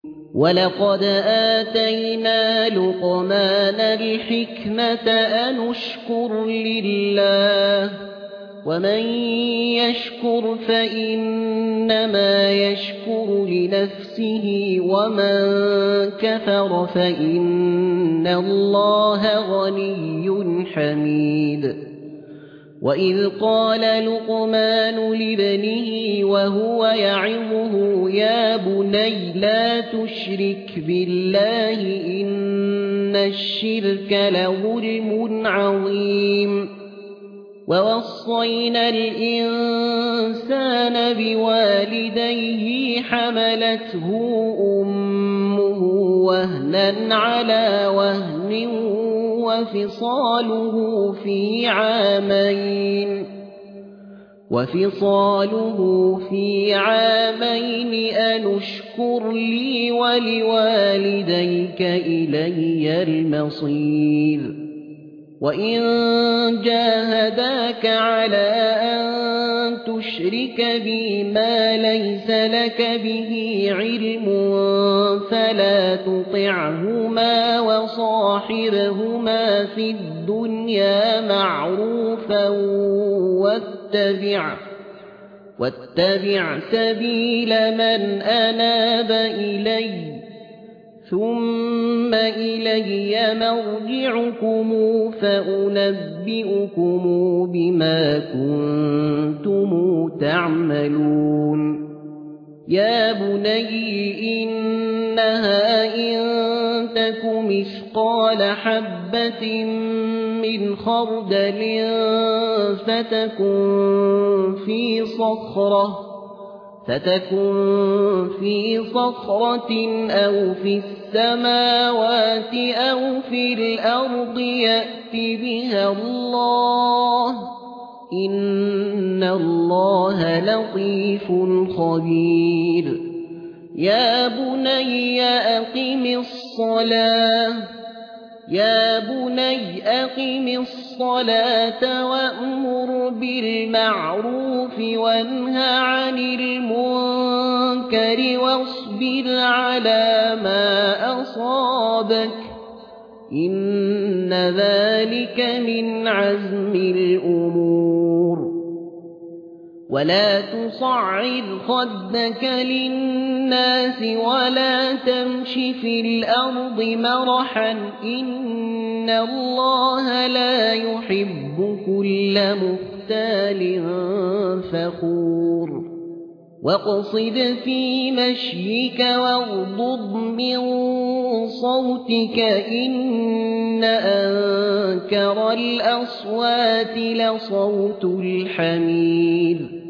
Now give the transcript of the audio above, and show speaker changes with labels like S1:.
S1: ولقد آتينا لقمان الحكمة أن اشكر لله ومن يشكر فإنما يشكر لنفسه ومن كفر فإن الله غني حميد وإذ قال لقمان لابنه وهو يعظه يا بني لا تشرك بالله إن الشرك لظلم عظيم ووصينا الإنسان بوالديه حملته أمه وهنا على وهن وفصاله في عامين أن اشكر لي ولوالديك إلي المصير وإن جاهداك على أن تشرك بي ما ليس لك به علم فلا تطعهما وصاحبهما في الدنيا معروفا واتبع سبيل من أناب إلي ثم إلي مرجعكم فأنبئكم بما كنتم تعملون يا بني إنها إن تك مثقال حبة من خردل فتكن في صخرة أو في السماوات أو في الأرض يأت بها الله إن الله لطيف خبير يا بني أقم الصلاة وأمر بالمعروف وانه عن المنكر واصبر على ما أصابك إن ذلك من عزم الأمور ولا تصعد خدك للناس ولا تمش في الأرض مرحا إن الله لا يحب كل مختال فخور واقصد في مشيك واغضض من صوتك إن أنكر الأصوات لصوت الحمير